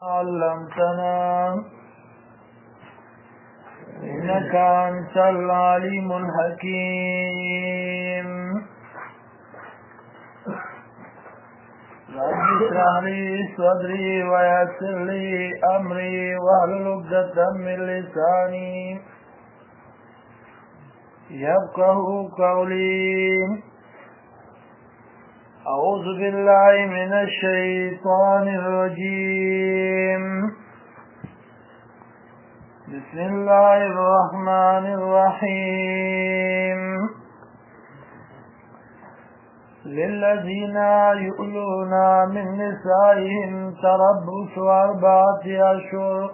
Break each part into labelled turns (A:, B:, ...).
A: علمتنا إنك أنت العليم الحكيم رب اشرح لي صدري ويسر لي أمري واحلل عقدة من لساني يفقهوا قولي أعوذ بالله من الشيطان الرجيم بسم الله الرحمن الرحيم للذين يؤلون من نسائهم تربص 4 أشهر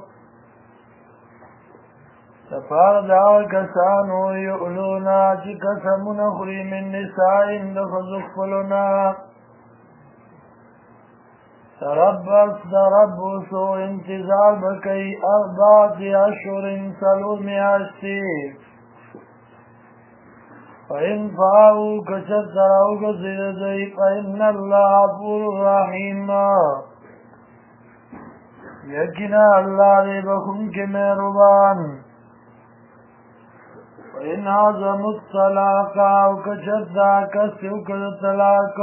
A: تفارد كسانو يؤلونا چکسمون خری من نسائهم دخزق فلنا تربصو انتظار بکی 4 أشهر سلور میاشتی فإن فاؤوا کچر تراؤ کسر دی فإن اللہ غفور رحیم یقینا اللہ دے بخون کے مہربان وَإِنْ عَزَمُوا الطَّلَاقَ وَكَشَدَّا كَسِوْكَ الطَّلَاقَ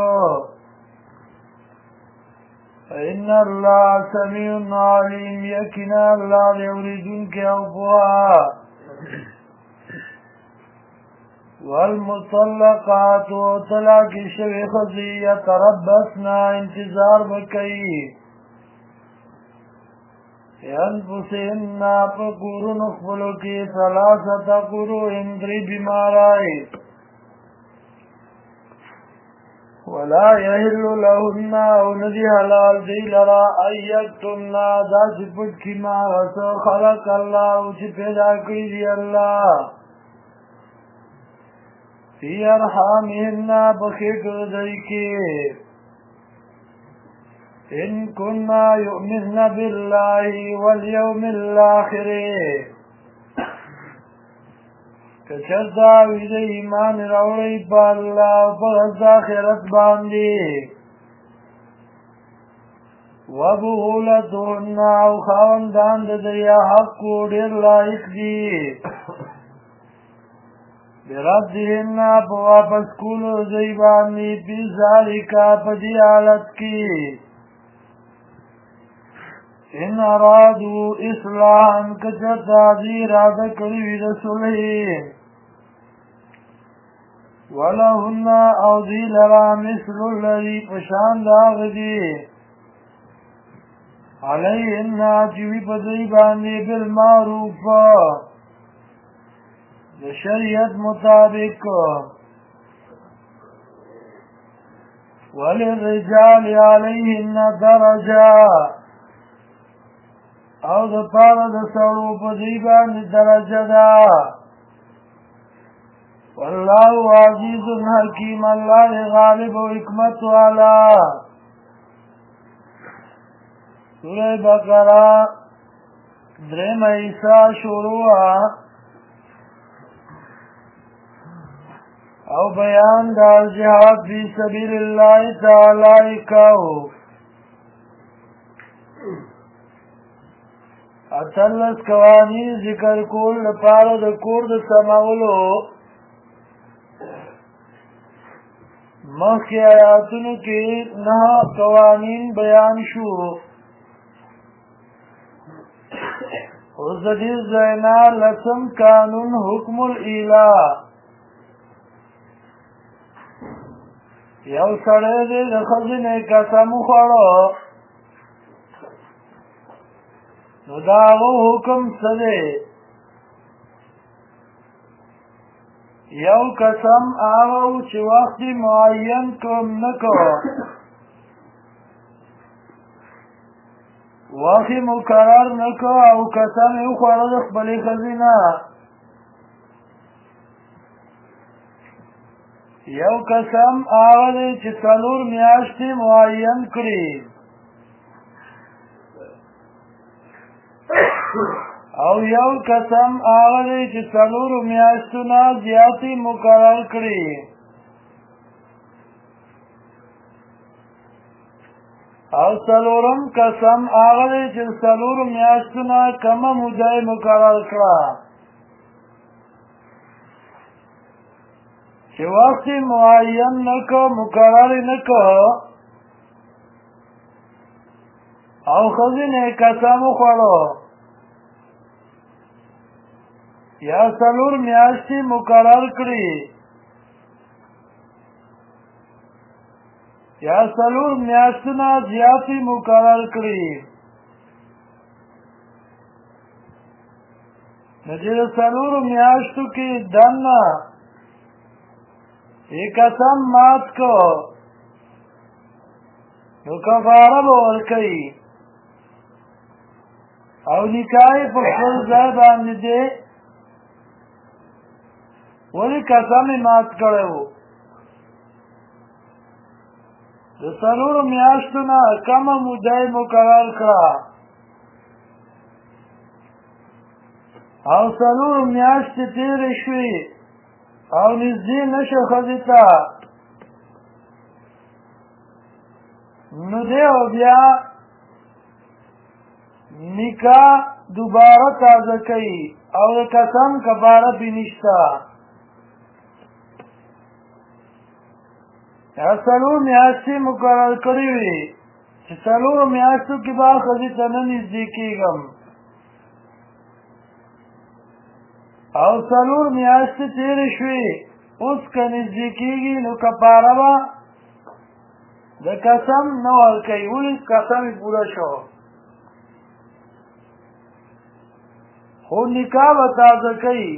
A: فَإِنَّ اللَّهَ سَمِيعٌ عَلِيمٌ يَقِينًا اللہ يُرِيدُونَ كَوْفُهَا وَالْمُطَلَّقَاتُ طلاق شوی خزی يَتَرَبَّصْنَ انتظار بکئی انفسهن فقورن اخفلو کی 3 قروء اندری بیمارائی ولا يحل لهن او ندی حلال دی لرا ایکتمنا دا سپت کی ما غسو خلق اللہ اچھی پیدا کری دی اللہ فی ارحامهن بخیقر دی کی إن كنا يؤمن بالله واليوم الآخر كشرطا ويد إيمان روڑي پا اللہ فغز آخرت باندی وبغولتهن او خاوندان دیا حق دیر لائق دی بردهن پا واپس کولو زیبانی پی ذالکا پا دی حالت کی ان ارادو اصلاحاً کچتا دی رادا کروی رسولی ولہن او دی لرا مثل اللذی پشان داغ دی علیہن چوی پدی باندی بالمعروف شریعت مطابق وللرجال علیہن درجہ او د پاره د سړو په دی باندې درجه ده والله عزیز حکیم الله غالب و حکمت والا سوره بقره 3 ایسا شروع او بیان د جهاد فی سبیل الله تعالی کو اتلس قوانین ذکر کول لپاره د کور د سماولو مخکې آیاتونو کې 9 قوانین بیان شو اوس د دې ځای نه لسم قانون حکم الإله یو سړی دی د ښځې نه قسم وخوړو نو دا حکم څه دی یو قسم هغه چې وخت معین کوم نه کو وخت مقرر نه کو او قسم یې وخوړه د خپلې ښځې نه یو قسم هغه دی چې 4 میاشتې معین کړي او یو قسم هغه دی چې 4 میاشتو نه زیاتې مقرر کړي او څلورم قسم هغه دی چې څلورو میاشتو نه کمه موده یې مقرر کړه چې وخت معین نه که مقرر نه که او ښځې نه قسم وخوړو یا څلور میاشتې مقرر کړي یا څلور میاشتو نه زیاتې مقرر کړي نو چې د څلورو میاشتو کې دننه یې قسم مات کو نو کفاره به ورکوي او نکاح یې په خپل ځای باندې دی ولې قسم یې مات کړی و د څلورو میاشتو نه کمه موده یې مقرر کړه او څلورو میاشتې تېرې شوې او نږدې نشه ښځې ته نو دی او بیا نکاح دوباره تازه کوي او د قسم کفاره پې نشته یا څلور میاشتې مقرر کړې وي چې څلورو میاشتو کې به ښځې ته نه نږدې کېږم او څلور میاشتې تېرې شوې اوس که نږدې کېږي نو کفاره به د قسم نه ورکوي ولې قسم یې پوره شو خو نکاح به تازه کوي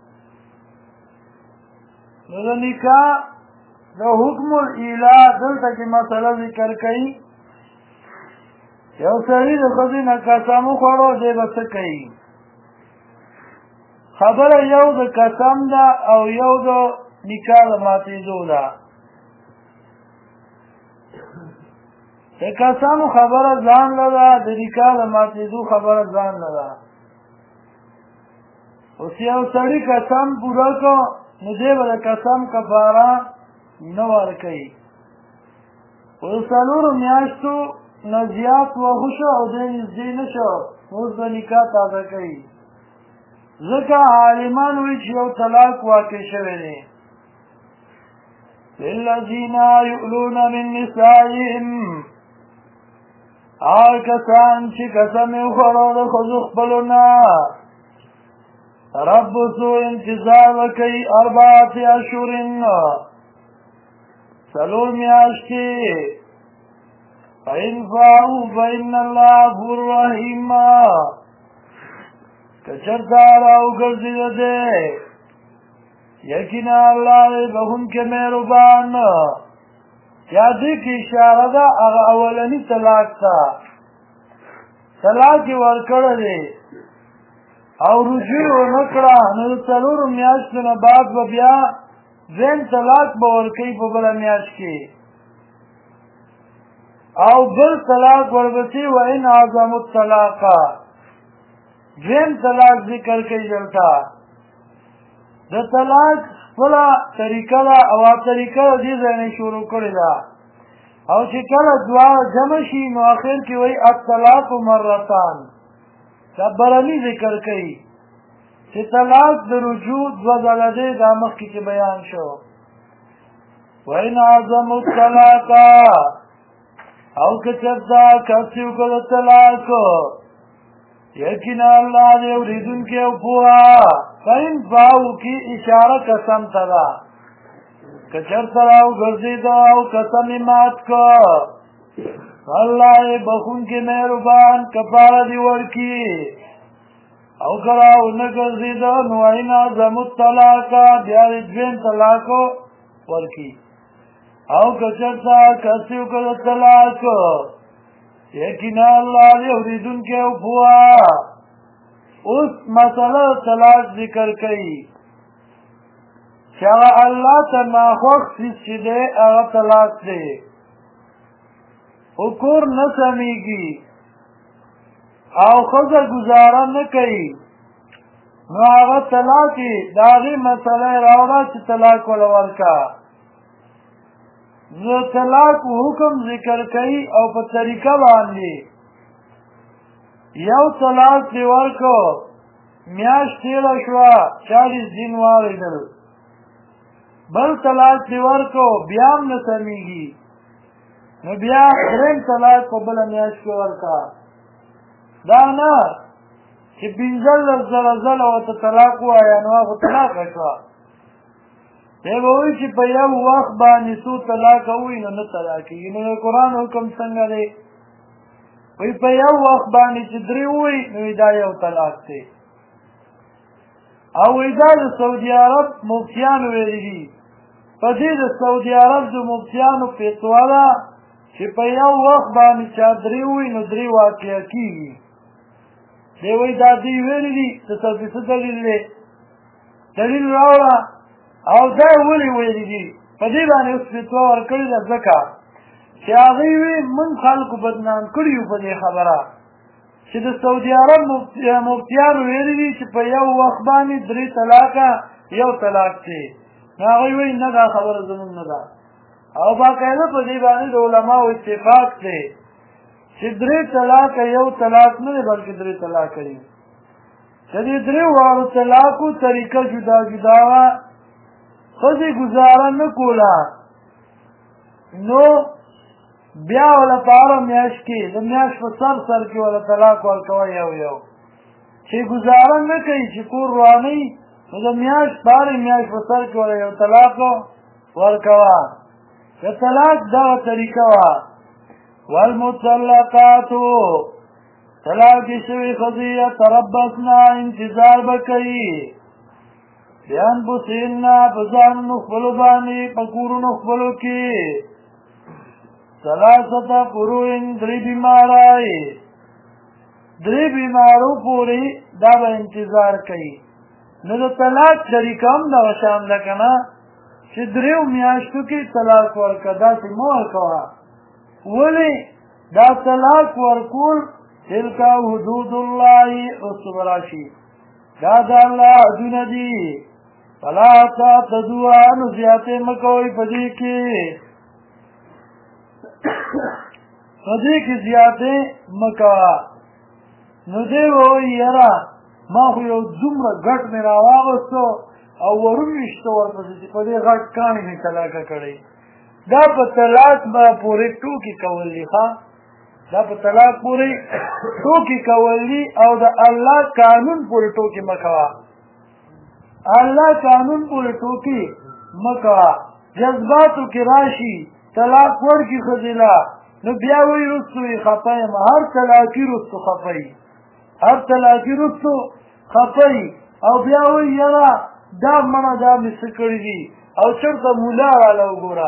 A: نو د نکاح د حکم الاله دلته کې مسله ذکر کوي یو سړي د ښځې نه قسم وخوړو دی به څه کوي خبره یو د قسم ده او یو د نکاح د ماتېدو ده د قسم خبره ځان نه ده د نکاح د ماتېدو خبره ځان نه ده اوس یو سړي قسم پوره کړو نو دی به د قسم کفاره نه ورکوي خو د څلورو میاشتو نه زیات وښه شو او دی نږدې نه شو اوس به نکاح تازه کوي ځکه عالمان وایي چې یو طلاق واقع شوی دی للذین یؤلون من نسائهم هغه کسان چې قسم یې وخوړو د ښځو خپلو نه تربصو انتظار وکړئ اربعة اشهر څلور میاشتې فإن فاعوا فإن الله غفور رحیم که چېرته راوګرځېده دی یقینا الله دی بخښونکی مهربان یا دې کې اشاره ده هغه اولني طلاق ته طلاق یې ورکړی دی او رجوع یې ونه کړه نو د څلورو میاشتو نه بعد به بیا دویم طلاق به ورکوي په بله میاشت کې او بل طلاق ورپسې وإن عزموا الطلاق دویم طلاق ذکر کوي دلته د طلاق خپله طریقه ده او طریقه د دې ځای نه شروع کړې ده او چې کله دواړه جمع شي نو اخر کې وایي الطلاق مرتان دا برني ذکر کوي چې طلاق د رجوع دوه ځله دی دا مخکې چې بیان شو وإن عزموا الطلاق او که چېرته کس یې وکړه طلاق یقینا الله دی اورېدونکی او پوهه فإن فاعوا کې اشاره قسم ته ده که چېرته راوګرځېده او قسم یې مات کړه الله یې بخښونکی مهربان کفاره دې ورکړي او که راونه ګرځېده نو وإن عزموا الطلاق بیا دې دویم طلاق ورکړي او که چېرته کس یې وکړه طلاق یقینا الله دې اورېدونکی او پوهه اوس مسله طلاق ذکر کوي چې هغه الله ته ناخوښ څیز چې دی هغه طلاق دی خو کور نه سمیږي او ښځه ګزاره نه کوي نو هغه طلاق یې د هغې مسله یې راوړه چې طلاق وله ورکړه نو طلاق حکم ذکر کوي او په طریقه باندې یو طلاق دی ورکو میاشت تیره شوه 40 دن واوریدل بل طلاق دی ورکو بیا هم نه سمیږي نو بیا دریم طلاق په بله میاشت کې ورکه دا نه چې 15 ځله ورته طلاق ووایه نو هغه طلاقه شوه دی به وایي چې په یو وخت باندې څو طلاقه ووایي نو نه طلاق کېږي نو د قرآن حکم څنګه دی وایي په یو وخت باندې چې 3 ووایي نو دا یو طلاق دی او وایي دا د سعودي عرب مفتیانو ویلي دي په دې د سعودي عرب د مفتیانو فتوا ده چې په یو وخت باندې چا 3 ووایي نو 3 واقع کېږي دی وایي دا دوی ویلي دي څه دلیل دی دلیل راوړه او دا ولې ویلي دي په دې باندې اوس فتوا ورکړې ده ځکه چې هغوی وي موږ خلکو بدنام کړي یو په دې خبره چې د سعودي عرب مفتیانو ویلي دي چې په یو وخت باندې 3 طلاقه یو طلاق دی نو هغوی وایي نه دا خبره زموږ نه ده او باقاعده په دې باندې د علماو اتفاق دی چې 3 طلاقه یو طلاق نه دی بلکې 3 طلاقه دي د دې 3 واړو طلاقو طریقه جدا جدا وه ښځې ګزاره نه کوله نو بیا وله په هره میاشت کې د میاشت په سر کې وله طلاق ورکوه یو چې ګزاره نه کوي چې کور روانوي نو د میاشت په هرې میاشت په سر کې وله یو طلاق ورکوه د طلاق دغه طریقه وه والمطلقات طلاق شوي ښځې یتربصن انتظار به کوي بأنفسهن په ځانونو خپلو باندې په کورونو خپلو کې 3 قروء 3 بیماری 3 بیمارو پورې دا به انتظار کوي نو د طلاق طریقه هم دغه شان ده که نه چې 3 میاشتو کې طلاق ورکړه داسې مه ورکوه ولې دا طلاق ورکول تلک حدود الله رسو براشي دا د الله حدونه دي فلا تعتدوها نو زیاتې مه کوئ په دې کې زیاتې مه کوه نو دی به وایي یاره ما خو یو دومره ګټ مې راواغستو او ورویشته ورپسې چې په دې غټ کاڼي مې طلاقه کړی دا په طلاق به پورې ټوکې کول دي ښه دا په طلاق پورې ټوکې کول دي او د الله قانون پورې ټوکې مه کوه الله قانون پورې ټوکې مه کوه جذباتو کې راشي طلاق ورکړي ښځې له نو بیا وایي رستو یې خفه یم هر طلاقي رستو خفه یي هر طلاقي رستو خفه یي او بیا وایي یاره دا مړه دا مې څه کړي دي او چېرته ملا راله وګوره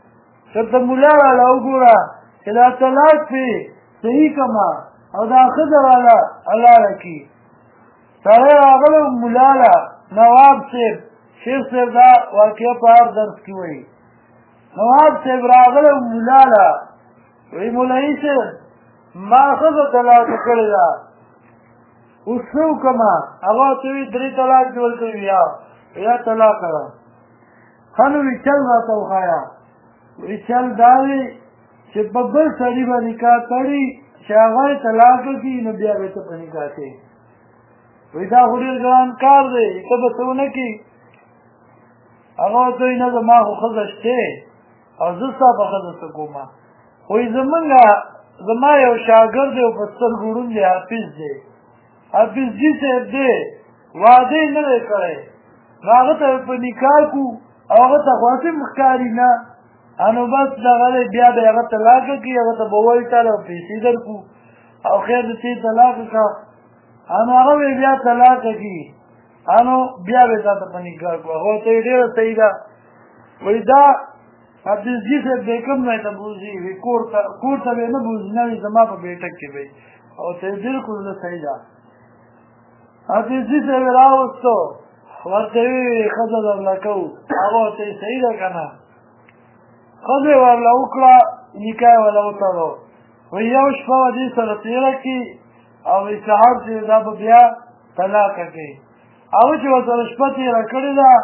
A: چې دا طلاق پې صحیح کړمه او دا ښځه راله حلاله کړي سړی راغلی ملا له نواب صاحب شیخ صاحب دا واقعه په هر درس کې وایي نواب صاحب راغلی ملا له وایي مولوي صاحب ما ښځه طلاقه کړې ده اوس څه وکړمه هغه ورته وایي 3 طلاق دې ورکوي یا طلاقه ده ښه نو وایي چل راته وښایه وایي چل دا دی چې په بل سړي به نکاح کړي چې هغه یې طلاقه کړي نو بیا به ته په نکاح کوې وایي دا خو ډېر ګران کار دی ته به څه ونه کړي هغه ورته وایي نه زما خو ښځه شتې او زه ستا په ښځه څه کومه وایي زما یو شاګرد دی او په سترګو ړوند دی حافظ جي صاحب دی واده یې نه دی کړی نو هغه ته په نکاح کړو او هغه ته خو هسې ښکاري نه نو بس دغه دی بیا به یې هغه طلاقه کړي هغه ته به ووایي تاله پیسې درکړو او خیر د ته یې طلاقه کړه نو هغه به یې بیا طلاقه کړي نو بیا به یې تا ته په نکاح کړو هغه ورته یې ډېره صحیح ده وایي دا حافظ جي صاحب دی کوم ځای ته بوځي کور ته به یې نه بوځي نه وي زما په بیټک کې به او ته یې بلکل نه صحیح ده حافظ جي صاحب یې راوستو ورته یې ویې ښځه درله کوو هغه ورته یې صحیح ده که نه ښځه یې ورله وکړه نکاح یې ورله وتړو وایي یو شپه به دې سره تېره کړي او وایي سهار چې دا به بیا طلاقه کوي هغه چې ورسره شپه تېره کړې ده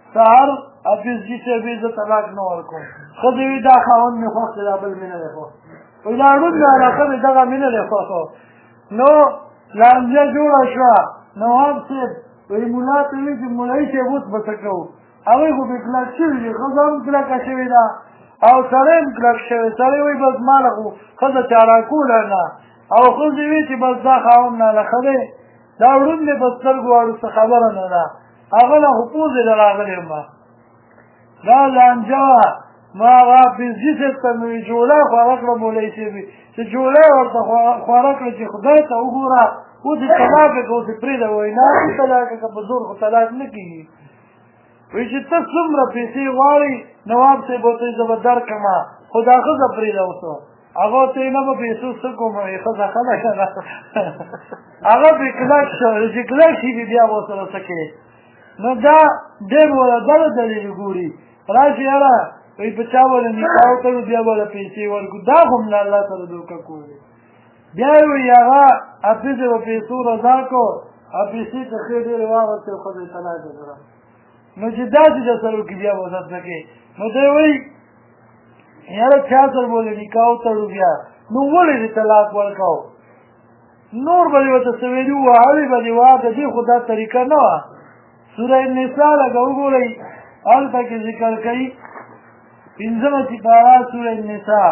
A: سهار حفیظ جي صاحب زه طلاق نه ورکوم ښځې وي دا خاوند مې خوښ دی دا بل مې نه دی خوښ وایي دا ړوند دی علاقه مې دغه مې نه دی خوښ نو لانجه جوړه شوه نواب صاحب وایي ملا ته وایي چې مولوي صاحب اوس به څه کوو هغوی خو بې کلک شوي دي ښځه هم کلکه شوې ده او سړی هم کلک شوی سړی وایي بس ماله خو ښځه چاراکوله نه او ښځې وایي چې بس دا خاوند نالښه دی دا ړوند دی په سترګو واړو څه خبره نه ده هغه له خو پوزې له راغلی یم دا لانجه وه ما هغه حفیظجي صاحب ته مې وایي جوله خواره کړه مولوي صاحب چې جوله یې ورته خواره کړه چې خدای ته وګوره اوس یې طلاق یې که اوس یې پرېږده وایي نه چې طلاق یې که په زور خو طلاق نه کېږي وایي چې ته څومره پیسې غواړې نواب صاحب ورته وایي زه به درکړمه خو دا ښځه پرېږده اوسه هغه ورته وایي نه به پیسو څه کوم وایي ښځه ښه ده که نه هغه پرې کلک شو چې کلک شي بیا به ورسره څه کوې نو دا ډېر وله دغه دلیل ګوري راشي یاره وایي په چا وله نکاح وتړو بیا به له پیسې ورکړو دا خو هم له الله سره دوکه کول دی بیا یې وایي هغه حفیظ یې په پیسو رضا کړو او پیسې ته ښې ډېرې واغوستې او ښځه یې طلاق یې کړه نو چې داسې در سره وکړي بیا به ورته څه کوې نو دی وایي یاره چا سره بوله نکاح وتړو بیا نو ولې دې طلاق ورکړو نور به دې ورته څه ویلي وهلې به دې وه د دې خو دا طریقه نه وه سوره النساء لکه وګورئ هلته کې ذکر کوي 15مه سپاره سوره النساء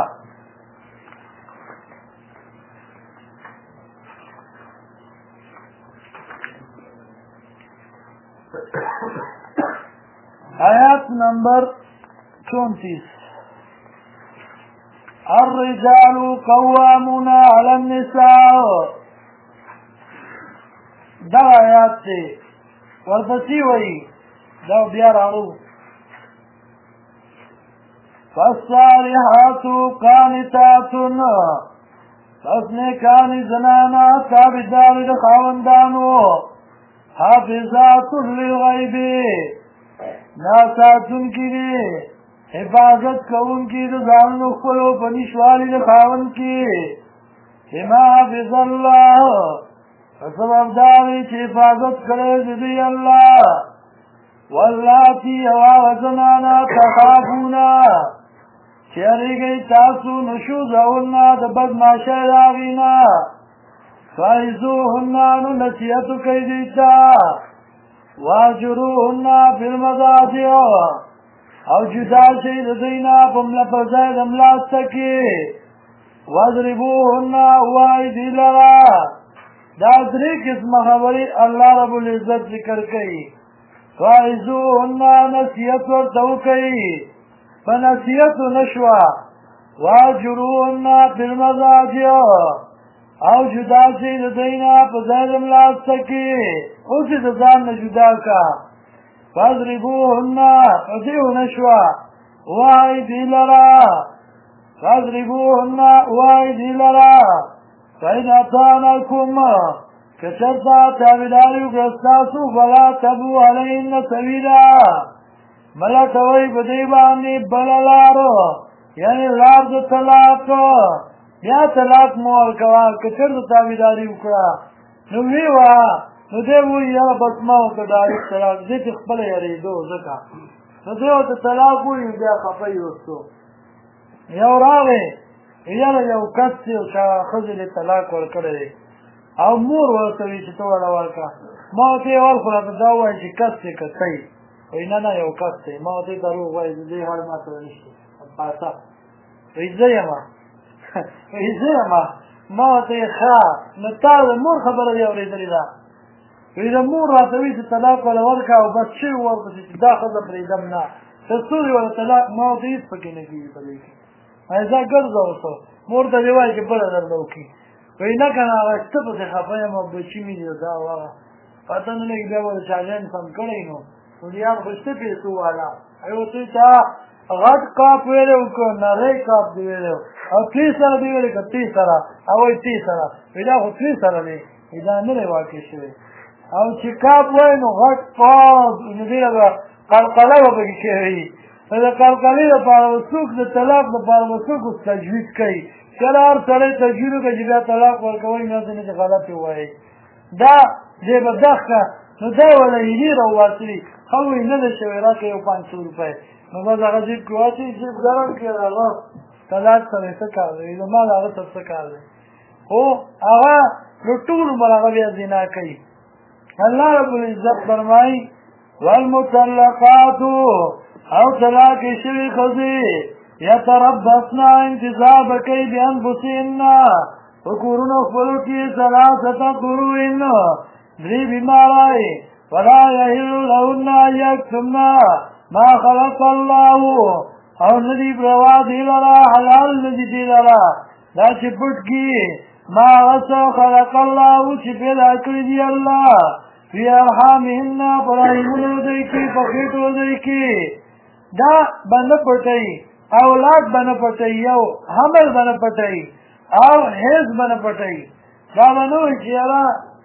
A: آیات نمبر 34 الرجال قوامون علی النساء دا آیات ته ورپسې وایي دا بیا راړو فالصالحات قانتات پس نیکانې زنانه تابعدارې د خاوندانو حافظات للغیب ناساتونکي دي حفاظت کوونکي د ځانونو خپلو په نشوالي د خاوند کې بما حفظ الله په سبب دا دی چې حفاظت کړی د دوی الله واللاتي او هغه زنانه تخافونه چې یریږئ تاسو نشوزهن د بدماشۍ د هغې نه فعظوهن نو نصیحت وکئ دوی ته واهجروهن فی المضاجع او جدا شئ د دوی نه په ځای د ملاسته کې واضربوهن ووایئ دوی لره دا درې قسمه خبرې الله رب العزت ذکر کوي فعظوهن نصیحت ورته وکئ په نصیحتو نه شوه واهجروهن فی المضاجع او جدا شئ د دوی نه په ځای د ملاسته کې اوس یې د ځان نه جدا که فاضربوهن په دې ونه شوه ووایئ دوی لره فاضربوهن ووایئ دوی لره فإن أطعنكم که چېرته تابعداري وکړه ستاسو فلا تبغوا علیهن سبیلا مه لټوئ په دوی باندې بله لار یعنې لار د طلاق بیا طلاق مه ورکوه که چېرته تابعداري وکړه نو ویې وه نو دی وایي یاره بس ما ورته ډایرکټ طلاق دی چې خپله یارېدو ځکه نو دی ورته طلاق ووایي بیا خفه یې وستو یو راغی یاره یو کس دی او چا ښځې له طلاق ورکړی دی او مور ورته وایي چې ته وله ورکړه ما ورته یې ورکړو راته دا ووایي چې کس دی که ته وایي نه نه یو کس دی ما ورته یې دروغ وایي د دې حال ما سره نشته پاسه وایي زه یمه وایي زه یمه ما ورته یې ښه نو تا د مور خبره دې اورېدلې ده وایي د مور راته وایي چې طلاق وله ورکړه او بس شوي ورپسې چې دا ښځه پرېږدم نه تر څو دې وله طلاق ما ورته هېڅ پکې نه کېږي په دې کې ځه ګرځه اوسه مور ته دې وایي چې بله درله وکړي وایي نه که نه هغه ته پسې خفه یم او بچي مې دي دا او هغه پته نه لګي بیا به د چاغیان سم کړی نو یار خو شته پیسو والا ورته وایي چې غټ کاپ ویلی و که نری کاپ دې ویلی و او ترې سره دې ویلی که ترې سره او وایي ترې سره وایي دا خو ترې سره دی وایي دا نه دی واقع شوی او چې کاپ وایي نو غټ کاپ نو دې به قلقله به پکې شوي نو د قلقلې دپاره به څوک د طلاق دپاره به څوک اوس تجوید کوي کله هر سړی تجوید وکړه چې بیا طلاق ورکوئ نه ځینې چې غلط یې ووایي دا دې به دښ که نو دا ولا هیلې راوباسلي خو وایي نه ده شوی راکړه یو 500 روپۍ نو بس هغه جیب کې واچوي جیب ګرم کړي هغه طلاق سره څه کار دی زما د هغه سره څه کار دی خو هغه نو ټول عمر هغه بیا زنا کوي الله رب العزت فرمایي والمطلقات او طلاق شوي ښځې یتربصن انتظار به کوي بانفسهن په کورونو خپلو کې ثلاثه قروء درې بیماری ولا یحل لهن ان یکتمن ما خلق الله او ندی بروا دی لرا حلال ندی دی لرا دا چې پټ کی ما غصه خلق الله چې پیدا کړی دی الله فی ارحامهن پرایمونو دی کی پخیټو دی کی دا بنده پټی اولاد بنده پټی یو حمل بنده پټی او حیض بنده پټی دا منو چې یاره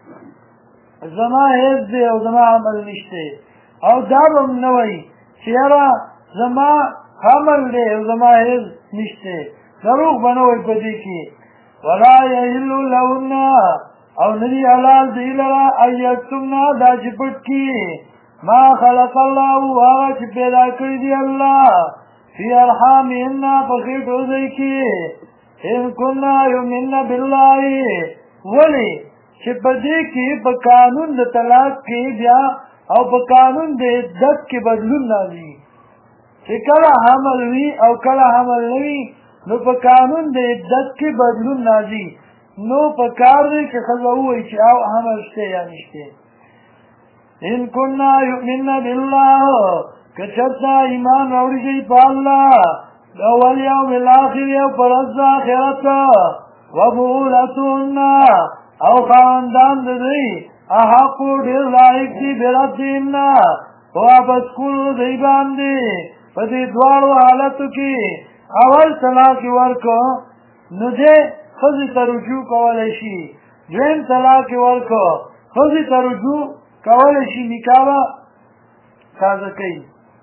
A: زما حیض دی او زما عمل نشته او دا به نه وایي چې یاره زما حمل دی او زما حیض نشته دروغ به نه وایي په دې کې ولا یحل لهن او ندی حلال دی لرا ان یکتمن دا چې پټ کړي ما خلق الله هغه چې پیدا کړی دی الله فی ارحامهن په خېټو دی کې ان كنا یؤمنن بالله ولی چې په دې کې په قانون د طلاق کې بیا او په قانون د عدت کې بدلون راځي چې کله حمل وي او کله حمل نه وي نو په قانون د عدت کې بدلون راځي نو په کار دی چې ښځه ووایي چې او حمل شته یا نشته ان كنا یؤمنن بالله که چېرته ایمان راوړي شي په الله د والیوم الاخر او پر ورځ آخرت وبولتهن او خاندان د دوی احقو ډېر لایق دي بربهن په واپس کولو دوی باندې په دې دواړو حالتو کې اول طلاق ورکړو نو دې ښځې ته رجوع کولی شي دویم طلاق ورکړو ښځې ته رجوع کولی شي نکاح به تازه کوي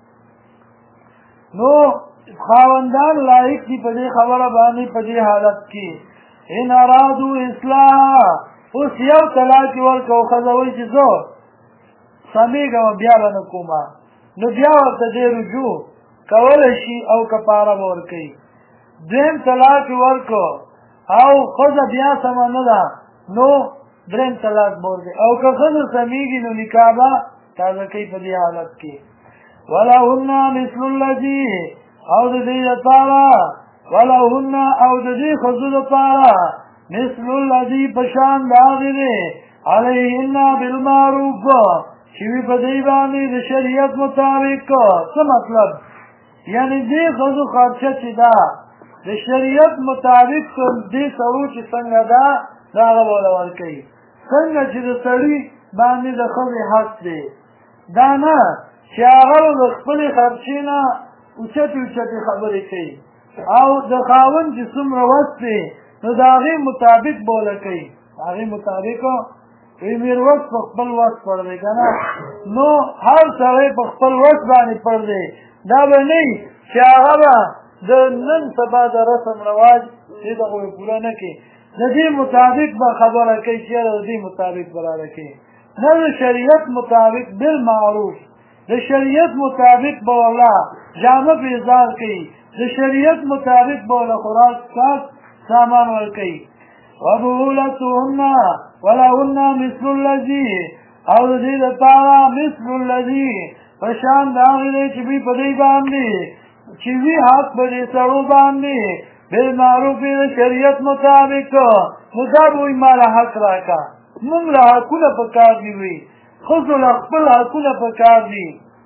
A: نو خاوندان لایق دي په دې خبره باندې په دې حالت کې ان ارادو اصلاح اوس یو طلاق ورکړو ښځه وایي چې زه سمیږم بیا به نه کومه نو بیا ورته دې رجوع کولی شي او کفاره به ورکوي دویم طلاق ورکړو او ښځه بیا سمه نه ده نو دریم طلاق به ورکوي او که ښځه سمیږي نو نکاح به تازه کوي په دې حالت کې ولهن مثل الذي او د دې لپاره ولهن او د دې ښځو لپاره مثل الذي پشان د هغې دی علیهن بالمعروف چې وي په دې باندې د شریعت مطابق څه مطلب یعنی دې ښځو خرچه چې ده د شریعت مطابق دې سړو چې څنګه ده دا هغه به له ورکوي څنګه چې د سړي باندې د ښځې حق دی دا نه چې هغه د خپلې خرچې نه اوچتې اوچتې خبرې کوي او د خاوند چې څومره وس دی نو د هغې مطابق به له کوي هغې مطابق وی میروس په خپل وس پړ دی که نه نو هر سړی په خپل وس باندې پړ دی دا به نه وي چې هغه به د نن سبا د رسم رواج دې دغه به پوره نه کړي د دې مطابق به خبره کوي چې یاره د دې مطابق به راله کوي نه د شریعت مطابق بالمعروف د شریعت مطابق به والله جامه بیزار کوي د شریعت مطابق به والله خوراک ساس سامان ورکوي وبولتهن ولهن مثل الذي او د دې لپاره مثل الذي په شان د هغې دی چې وي په دې باندې چې وي حق په دې سړو باندې بالمعروف د شریعت مطابق نو دا به وایي ما له حق راکړه موږ له حقونه په کار دي وي ښځو له خپل حقونه په کار دي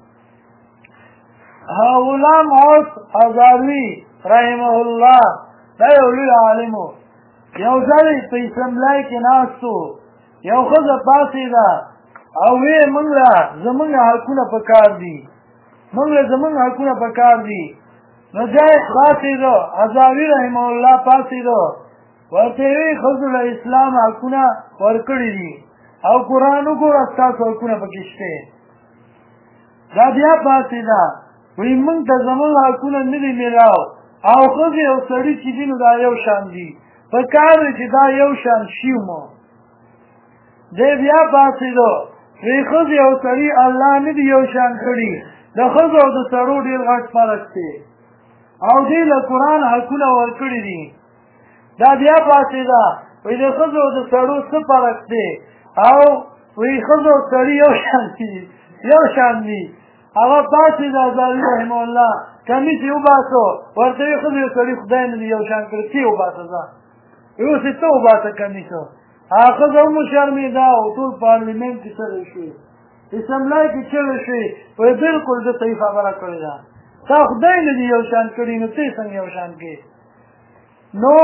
A: غلام اوس هزاروي رحمه الله دا یو لوی عالم و یو ځل په اسمبلۍ کې ناست و یو ښځه پاڅېده او ویې موږ له زموږ حقونه په کار دي موږ له زموږ حقونه په کار دي نو دی پاڅېده هزاروي رحمه الله پاڅېده ورته یې ویې ښځو له اسلام حقونه ورکړي دي او قرآن وګوره ستاسو حقونه پکې شته دا بیا پاڅېده وایي موږ ته زموږ حقونه نه دي میلاو او ښځې او سړي چې دي نو دا یو شان دي په کار دی چې دا یو شان شي مو دی بیا پاڅېدو وی ښځې او سړي الله نه دي یو شان کړي د ښځو او د سړو ډېر غټ فرق دی او دې له قرآن حقونه ورکړي دي دا بیا پاڅېده وی د ښځو او د سړو څه فرق دی او وی ښځو او سړي یو شان دي هغه پاڅېده ازالي رحمه الله کمیس یې وباسو ورته ویې ښځې او سړي خدای نه دي یو شان کړي څه یې وباسه ځه اوس یې ته وباسه کمیسو هغه ښځه هم وشرمېده او ټول پارلمنټ کې چغې شوې اسمبلی کې چغې شوې وایي بلکل زه صحیح خبره کړې ده تا خدای نه دي یو شان کړي نو ته یې څنګه یو شان کړې نو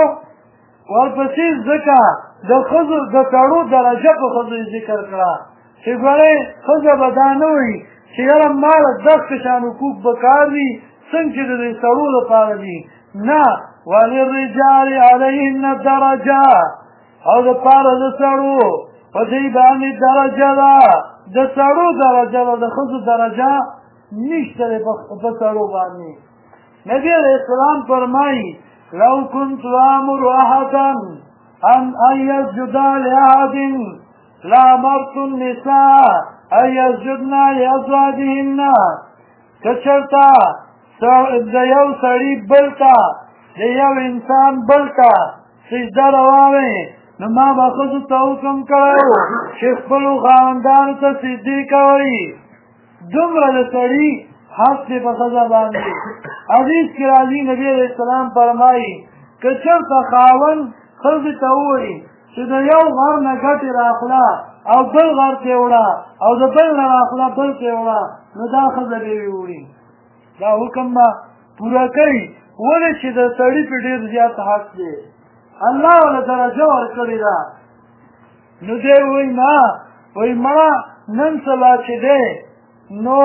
A: ورپسې ځکه د ښځو د سړو درجه په ښځو یې ذکر کړه چې ګورئ ښځه به دا نه وایي چې یاره ماله 10 شان حقوق به کار دي څنګه چې د دې سړو لپاره دي نه وللرجال علیهن درجه او د پاره د سړو په دې باندې درجه ده د سړو درجه ده د ښځو درجه نشته په سړو باندې نبی علیہ السلام فرمایي لو كنت آمر احدا ان يسجد لأحد لامرت النساء ان يسجدن لأزواجهن کچرتا د یو سړي بلتا د یو انسان بلتا سجده رواوي نو ما به ښځو ته حکم کړی و چې خپلو خاوندانو ته سجدې کوئ دومره د سړي حق دی په ښځه باندې حدیث کې راځي نبي علیه السلام فرمایي که چېرته خاوند ښځې ته ووایي چې د یو غر نه ګټې راخله او بل غر ته وړه او د بل نه راخله بل ته وړه نو دا ښځه به یې وړي دا حکم به پوره کوي ولې چې د سړي په ډېر زیات حق دی الله ولا درجه ورکړې ده نو دی وایي نه وایي مړه نن سبا چې دی نو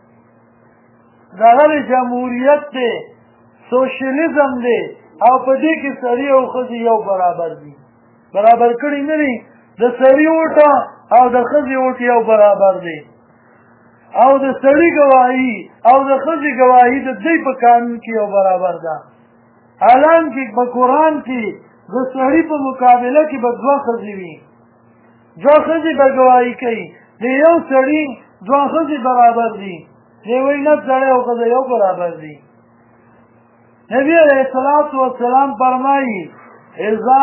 A: دغه جمهوریت دی سوشلیزم دی او په دې کې سړي او ښځې یو برابر دي برابر کړي نه دي د سړي اوټه او د ښځې اوټ یو برابر دی او د سړي ګواهي او د ښځې ګواهي د دوی په قانون کې یو برابر ده حالانکې په قرآن کې د سړي په مقابله کې به 2 ښځې وي 2 ښځې به ګواهي کوي د یو سړي 2 ښځې برابر دي دی وایي نه سړی او ښځه یو برابر دي نبی علیه الصلاة والسلام فرمایي اذا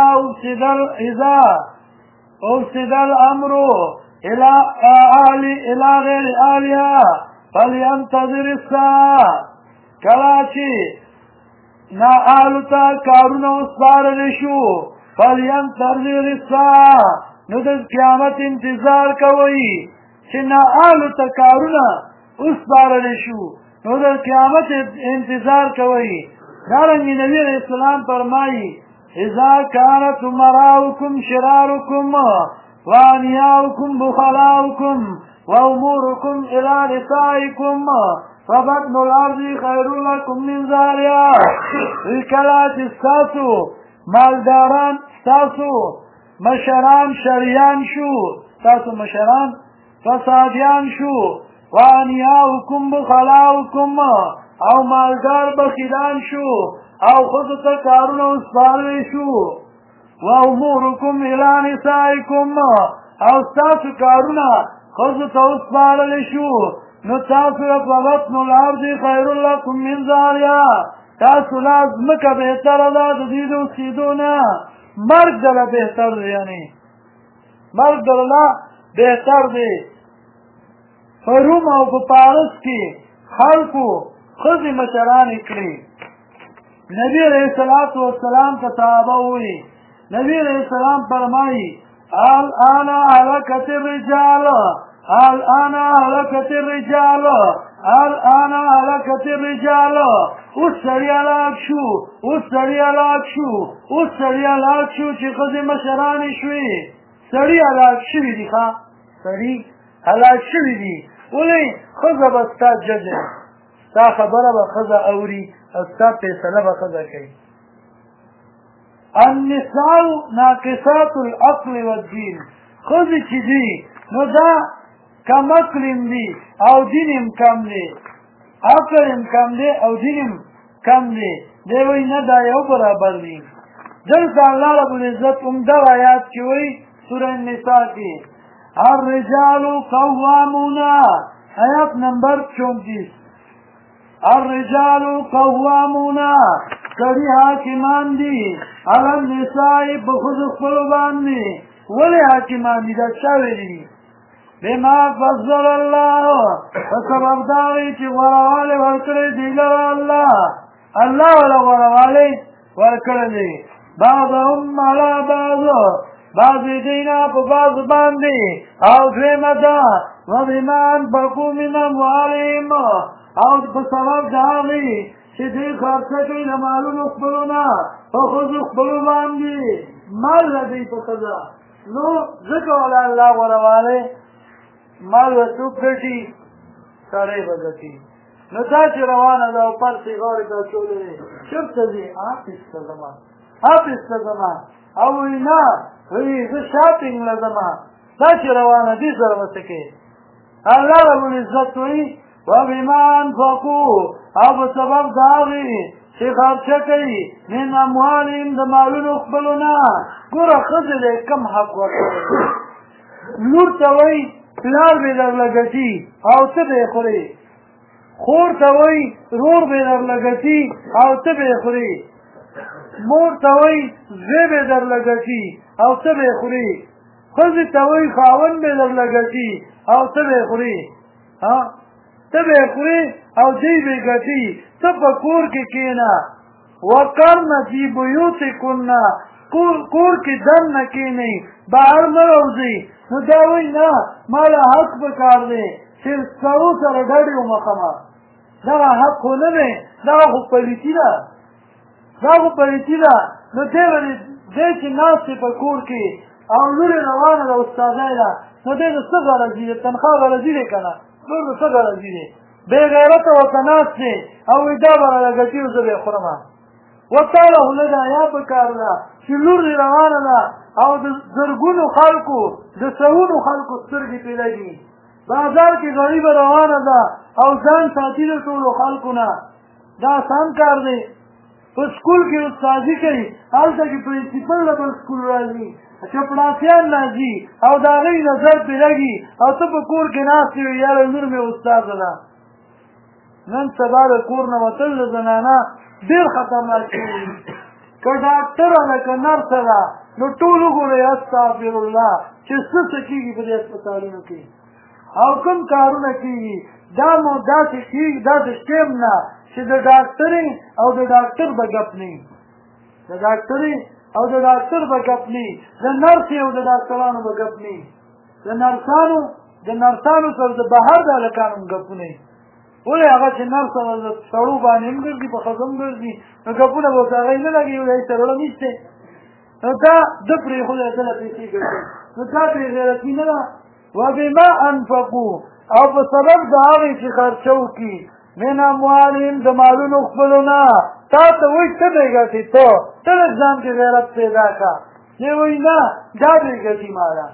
A: افسد الامر الى غیر اهلها فلینتظر الساعه کله چې نااهلو ته کارونه وسپارلی شو فلینتظر الساعه نو د قیامت انتظار کوئ چې نااهلو ته کارونه وسپارلی شو نو د قیامت انتظار کوئ دارنګې نبي علیه السلام فرمایي اذا كانت امراؤكم شراركم وانياؤكم بخلاؤكم واموركم الى نسائكم فبطن الارض خير لكم من ظهرها کله چې ستاسو مالداران ستاسو مشران شریان شو ستاسو مشران فسادیان شو وانیاؤکم بخلاؤکم او مالدار بخیلان شو او ښځو ته کارونه وسپارلی شو وامورکم الی نسائکم او ستاسو کارونه ښځو ته وسپارلی شو نو تاسو په بطن الارض خیر لکم من ظهرها تاسو لا ځمکه بهتره ده د دې د اوسېدو نه مرګ دله بهتر دی یعنې مرګ دله بهتر دی په روم او په پارس کې خلکو ښځې مشرانې کړي نبی علیہ الصلاة والسلام ته صحابه ووایي نبی علیہ السلام فرمایي الآن هلكت الرجال الآن هلكت الرجال الآن هلكت الرجال اوس سړي هلاک شو اوس سړي هلاک شو اوس سړي هلاک شو چې ښځې مشرانې شوې سړي هلاک شوي دي ښه سړي هلاک شوي دي ولې ښځه به ستا جج ستا خبره به ښځه اوري او ستا فیصله به ښځه کوي النساء ناقصات العقل والدین ښځې چې دي نو دا کم عقل دي او دین هم کم دی عقل هم کم دی او دین هم کم دی دی وایي نه دا یو برابر دي دلته الله رب العزت عمده آیات کې وایي سوره النساء کې الرجال قوامون آیات نمبر 34 الرجال قوامون سړي حاکمان دي علی النساء په ښځو خپلو باندې ولې حاکمان دي دا چا ویلي دي بما فضل الله په سبب دا وایي چې غوړوالی ورکړی دی لره الله وله غوړوالی ورکړی دی بعضهم علی بعض بعضې دینا په بعض باندې او دویمه ده وبما انفقوا من اموالهم او په سبب د هغې چې دوی خرڅه کوي د مالونو خپلو نه په ښځو خپلو باندې مال لدی په ښځه نو ځکه وله الله غوړوالی مال به څوک ګټي سړی به ګټي نو دا چې روانه ده او پرسې غاړې ته اچولی دی چېرته ځې آفس ته ځمه او وایي نه وایي زه شاپینګ له ځمه دا چې روانه دې سره به څه کوې الله ربالعزت وایي وبما انفقوا او په سبب د هغې چې خرچه کوي من اموالهم د مالونو خپلو نه ګوره ښځې دی کم حق ورکوي لور ته وایي پلار به درله ګټي او ته به یې خورې خور ته وایي رور به درله ګټي او ته به یې خورې مور ته وایي زوی به درله ګټي او ته به یې خورې ښځې ته وایي خاوند به درله ګټي او ته به یې خورې ته به یې خورې او دی به یې ګټي ته په کور کې کښېنه وقرن فی بیوتکن کور کې دننه کښېنئ بهر مه راوځئ نو دا وایي نه ما له حق په کار دی چې سړو سره ډډې ومخمه دغه حق خو نه دی دغه خو پلیتي ده نو دی چې ناست دی په کور کې او لور یې روانه ده استادی ده نو دی د څه غرضي دی تنخوا غرضي دی که نه لور د څه غرضي دی بې غیرته ورته ناست دی او وایي دا به راله ګټي او زه به یې خورمه وتاله خو نه ده یا په کار ده چې لور دې روانه ده او د زرګونو خلکو د سوونو خلکو سترګې پرې لګي بازار کې غریبه روانه ده او ځان ساتي د ټولو خلکو نه دا آسان کار دی په سکول کې استادي کوي هلته کې پرنسپل له بل سکول راځي چپړاسیان راځي او د هغوی نظر پرې لګي او ته په کور کې ناست وي یاره لور مې استاده ده نن سبا د کور نه وتل د زنانه ډېر خطرناک شوي که ډاکټره ده که نرسه ده نو ټول وګورئ استغفر الله چې څه کېږي په دې هسپتالونو کې او کوم کارونه کېږي دا نو داسې کېږي داسې ټیم نه چې د ډاکټرې او د ډاکټر به ګپ نه وي د ډاکټرې او د ډاکټر به ګپ نه وي د نرسې او د ډاکټرانو به ګپ نه وي د نرسانو سره د بهر د هلکانو هم ګپونه وي ولې هغه چې نرسه د سړو باندې هم ګرځي په ښځو هم ګرځي نو ګپونه به ورته هغوی نه لګي ولې سره وړه نشته نو دا ده پرېښودی ته له پیسې ګټي نو دا پرې غیرتي نه ده وبما انفقوا او په سبب د هغې چې خرچه وکړي من اموالهم د مالونو خپلو نه تا ته وایي ته به یې ګټې ته لږ ځان کې غیرت پیدا کړه دی وایي نه دا به یې ګټي ماله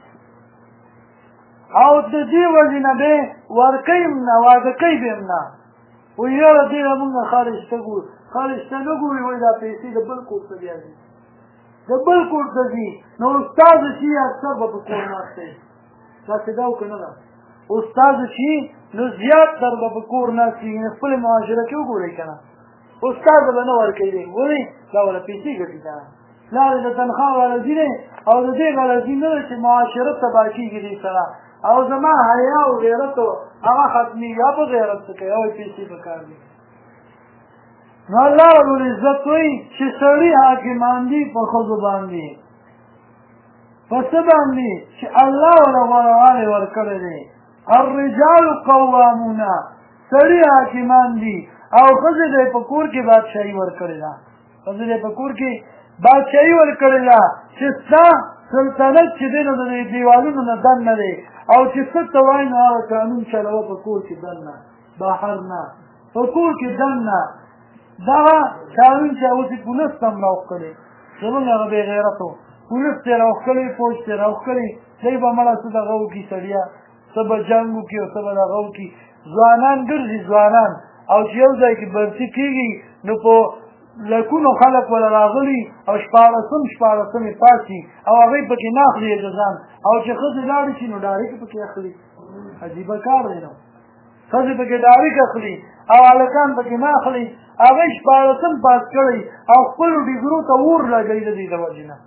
A: او د دې وجې نه به یې ورکوي هم نه واده کوي به هم نه وایي یاره دې نه مونږ خارجته ګورو خارجته نه ګوري وایي دا پیسې د بل کور ته بیا ځي د بل کور ته ځي نو استاد شي اکثر به په کور ناست دی داسې ده او که نه ده استاد شي نو زیات تر به په کور ناست وي خپلې معاشره کې وګورئ که نه استاد به نه ورکوي ولې دا وله پیسې ګټي که نه پلار د تنخوا غرضي دی او د دې غرضي نه ده چې معاشرت تباه کېږي دې سره او زما حیا او غیرت هغه ختمي یا په غیرت څه کوي او پیسې په کار دي نو الله ربالعزت وایي چې سړي حاکمان دي په ښځو باندې په څه باندې چې الله وله غوړوالی ورکړی دی الرجال قوامون سړي حاکمان دي او ښځې دی په کور کې بادشاهي ورکړې ده ښځې دی په کور کې بادشاهي ورکړې ده چې ستا سلطنت چې دی نو د دیوالونو نه دننه دی او چې څه ته وایي نو هغه قانون چلوه په کور کې دننه بهر نه په کور کې دننه دغه قانون چې اوس یې پولیس ته هم راوښکلی زمونږ هغه بې غیرتو پولیس ته یې راوښکلی فوج ته یې راوښکلی دی به مړه څه دغه وکړي سړیا څه به جنګ وکړي او څه به دغه وکړي ځوانان ګرځي ځوانان او چې یو ځای کې برسي کېږي نو په لکونو خلک ولا راغلي او شپاړسم پاتې او هغوی پکې نه اخلي اجازان او چې ښځې لاړې شي نو ډارېک پکې اخلي عجیبه کار دی نو ښځې پکې ډارېک اخلي او هلکان پکې نه اخلي هغوی شپاړسم پاس کړی او خپلو ډیګرو ته اور لګوي د دې د وجې نه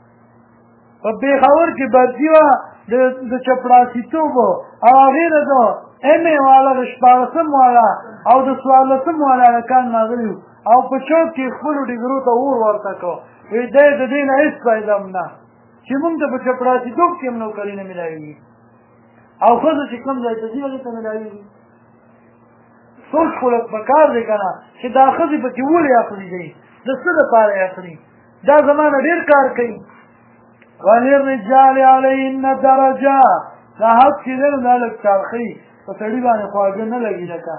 A: په پېښور کې بدي وه د چپړاسیتوب او هغې نه د MA والا د شپاړسم والا او د څوارلسم والا هلکان راغلي وو او په چوک کې خپلو ډیګرو ته اور ورته کړو وایي دی د دې نه هېڅ فایده هم نه چې مونږ ته په چپړاسیتوب کې هم نوکري نه میلاوېږي او ښځه چې کوم ځای ته ځي هغې ته میلاوېږي سوچ خو په کار دی که نه چې دا ښځې پکې ولې اخلي دی د څه دپاره یې اخلي دا زمانه ډېر کار کوي وللرجال علیهن درجه دا حق چې دی نو دا لږ چارخي په سړي باندې خواږه نه لګي لکه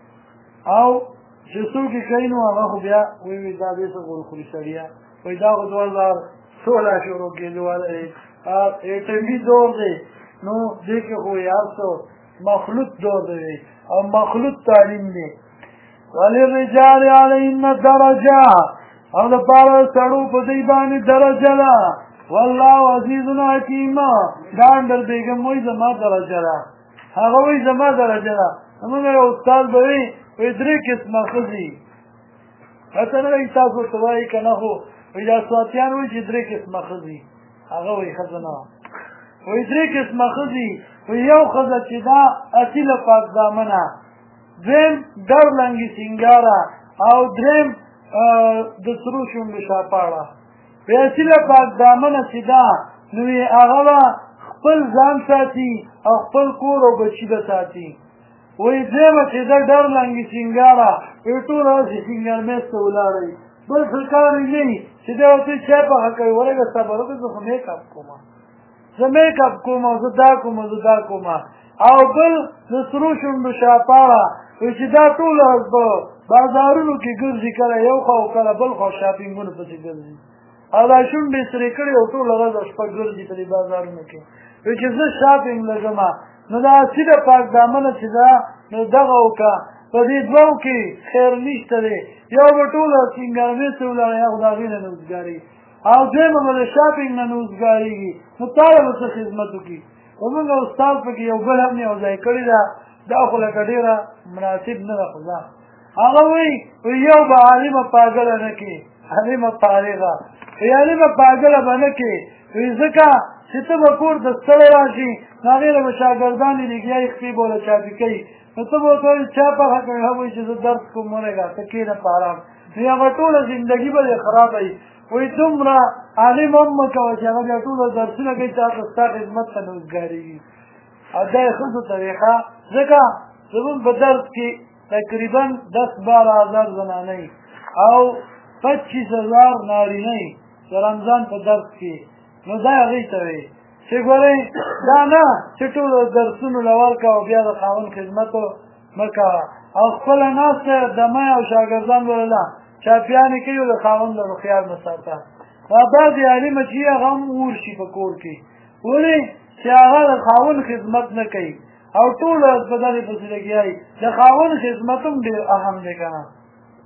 A: او چې څوک یې کوي نو هغه خو بیا وایي دا دې څه غول خوري سړیه وایي دا خو 2016 شروع کېدو ایټمي دور دی نو دې کې خو یې هر څه مخلوط دور دی او مخلوط تعلیم دی وللرجال علیهن درجه او دپاره سړو په دې باندې درجه ده والله عزیز حکیم دا اندر بیګم وایي زما درجه ده هغه وایي زما درجه ده زموږ یو استاد به وایي 3 قسمه ښځې هڅه نه وایي تاسو ورته وایي که نه خو وایي دا سواتیان وایي چې 3 قسمه ښځې هغه وایي ښځه نه وایي 3 قسمه ښځې وایي یو ښځه چې دا اصیله پاک دامنه دویم ډرلنګي سینګاره او دریم د سرو شونډو شاپاړه وایي اصیله پاک دامنه چې دا نو هغه به خپل ځان ساتي او خپل کور او بچي به ساتي وایي درېیمه چې ده ډرلنګي سینګاره وایي ټوله هسې سینګار میز ته ولاړی بل څه کار یې نه وي چې دی ورته چای پخه کوي ورېږه صبر وکړه زه خو میک اپ کومه زه میک اپ کوم او زه دا کوم او زه دا کوم او بل د سرو شونډو شاپاړه وایي چې دا ټوله په بازارونو کې ګرځي کله یو خوا او کله بل خوا شاپینګونو پسې ګرځي او دا شونډې سرې کړې او ټوله ورځ او شپه ګرځي په دې بازارونو کې وایي چې زه شاپینګ لګم نو دا اصیله پاک دامنه چې ده نو دغه وکړه په دې دوو کې خیر نشته دی یو به ټوله سینګارمېز ته ولاړه یا خو د هغې نه نوزګاري او دویمه به د شاپینګ نه نوزګارېږي نو تاله به څه خدمت وکړي زمونږ استاد پکې یو بل هم یو ځای کړې ده دا خو لکه ډېره مناسب نه ده خو ده هغه وایي یو به عالمه پاګله نه کړي عالمه فارغه وایي عالمه پاګله به نه کړي وایي ځکه چې ته به کور ته ستړی راشي نو هغې له به شاګردان یې لګیا یې خپې به له چاپي کوي نو ته به ورته وایي چا پخه کوي هغه وایي چې زه درس کوم ورېږه ته کښېنه په ارام نو هغه ټوله زندګي به دې خرابه وي وایي دومره عالم هم مه کوه چې هغه بیا ټوله درسونه کوي تا ته ستا خدمت ته نوزګارېږي او دا یې ښځو ته دی ښه ځکه زمونږ په درس کې تقریبا 10-12 هزار زنانۍ او 25,000 نارینۍ د رمضان په درس کې نو دا هغې ته وایي چې ګورئ دا نه چې ټولو درسونو له ورکړه او بیا د خاوند خدمت مه کوه او خپله ناسته دمه او شاګردان ولله چاپیانې کوي او د خاوند له خیال مه ساته دا بعضې عالمه چې هغه هم اور شي په کور کې ولې چې هغه د خاوند خدمت نه کوي او ټول ورځ په دغې پسې لګیا وي د خاوند خدمت هم ډېر اهم دی که نه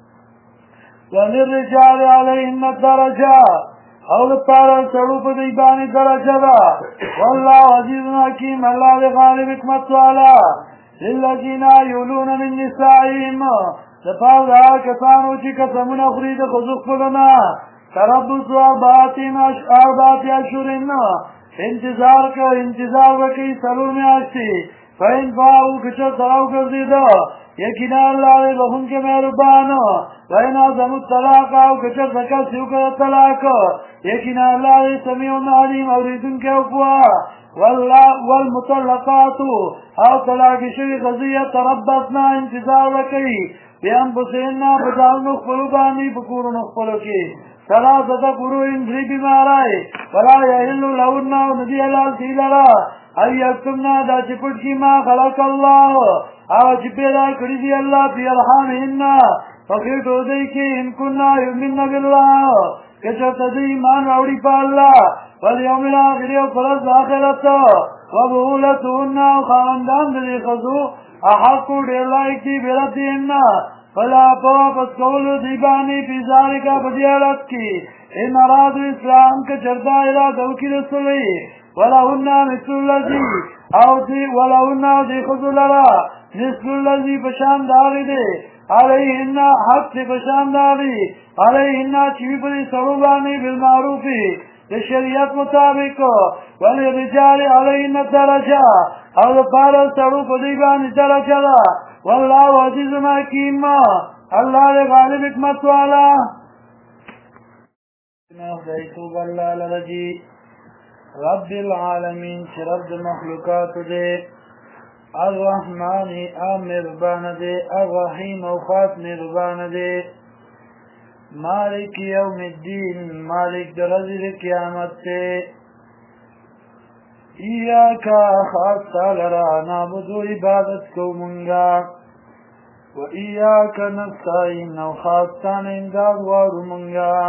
A: وللرجال علیهن درجه او دپاره سړو په دوی باندې درجه ده والله عزیز حکیم الله د غالب حکمت والا للذین یولون من نسائهم دپاره د هغه کسانو چې قسمونه خوري د ښځو خپلو نه تربص اربعة اشهر انتظار وکړي 4 میاشتې فإن فاؤوا که چېرته راوګرځېده یقینا الله دی بخښونکی مهربان وإن عزموا الطلاق او که چېرته کس یې وکړه طلاق یقینا الله دی سمیع علیم اورېدونکی او پوه والمطلقات او طلاقې شوې ښځې یتربصن انتظار وکړي بأنفسهن په ځانونو خپلو باندې په کورونو خپلو کې 3 قروء 3 بیماری ولا یحل لهن او ندی حلال دی لرا او یکتمنا دا چې پټ کړي ما خلق الله او چې پیدا کړي دي الله په ارحامهن په خېټو دوی کې ان كنا یؤمنون بالله که چېرته دوی ایمان راوړي په الله والیوم الاخر او په ورځ د آخرت وبعولتهن او خاوندان د دې ښځو احق ډېر لایق دي بردهن فلا واپس قولو دیبانی فی ذالکا بدیالت کی ان ارادو اسلام کا چرتا ارادو کی رسولی ولہنہ مثل اللذی ولہنہ دی خضو لرا مثل اللذی پشانداری دے علیہنہ حق سے پشانداری علیہنہ چوی پری سروبانی بالمعروفی شریعت مطابق ولی رجال علیہنہ درجہ او پارا سرو پدیبانی درجہ دا واللہ عزیز حکیم اللہ غالب حکمت والا خدایتوب اللہ لرجی رب العالمین چی رب مخلوقات دے الرحمن مہربان دے الرحیم او خاص مہربان دے مالک یوم الدین مالک درزل قیامت سے ایاکا خاص سالرا نابدو عبادت کو منگا و ایاکا نستعین او خاص تان امداد وارو منگا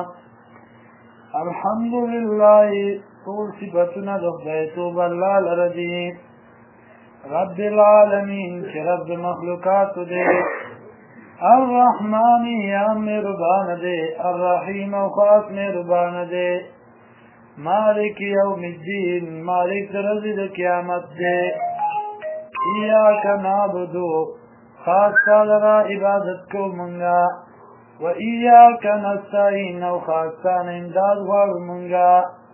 A: الحمدللہ طول صفتنا دخدایتوب اللہ لردی رب العالمین چی رب مخلوقات دے الرحمن یا مہربان دے الرحیم و خاص مہربان دے مالک یوم الدین مالک رزد قیامت دے ایاکا نعبدو خاص سالرا عبادت کو منگا و ایاکا نستعین و خاص تان امداد وار منگا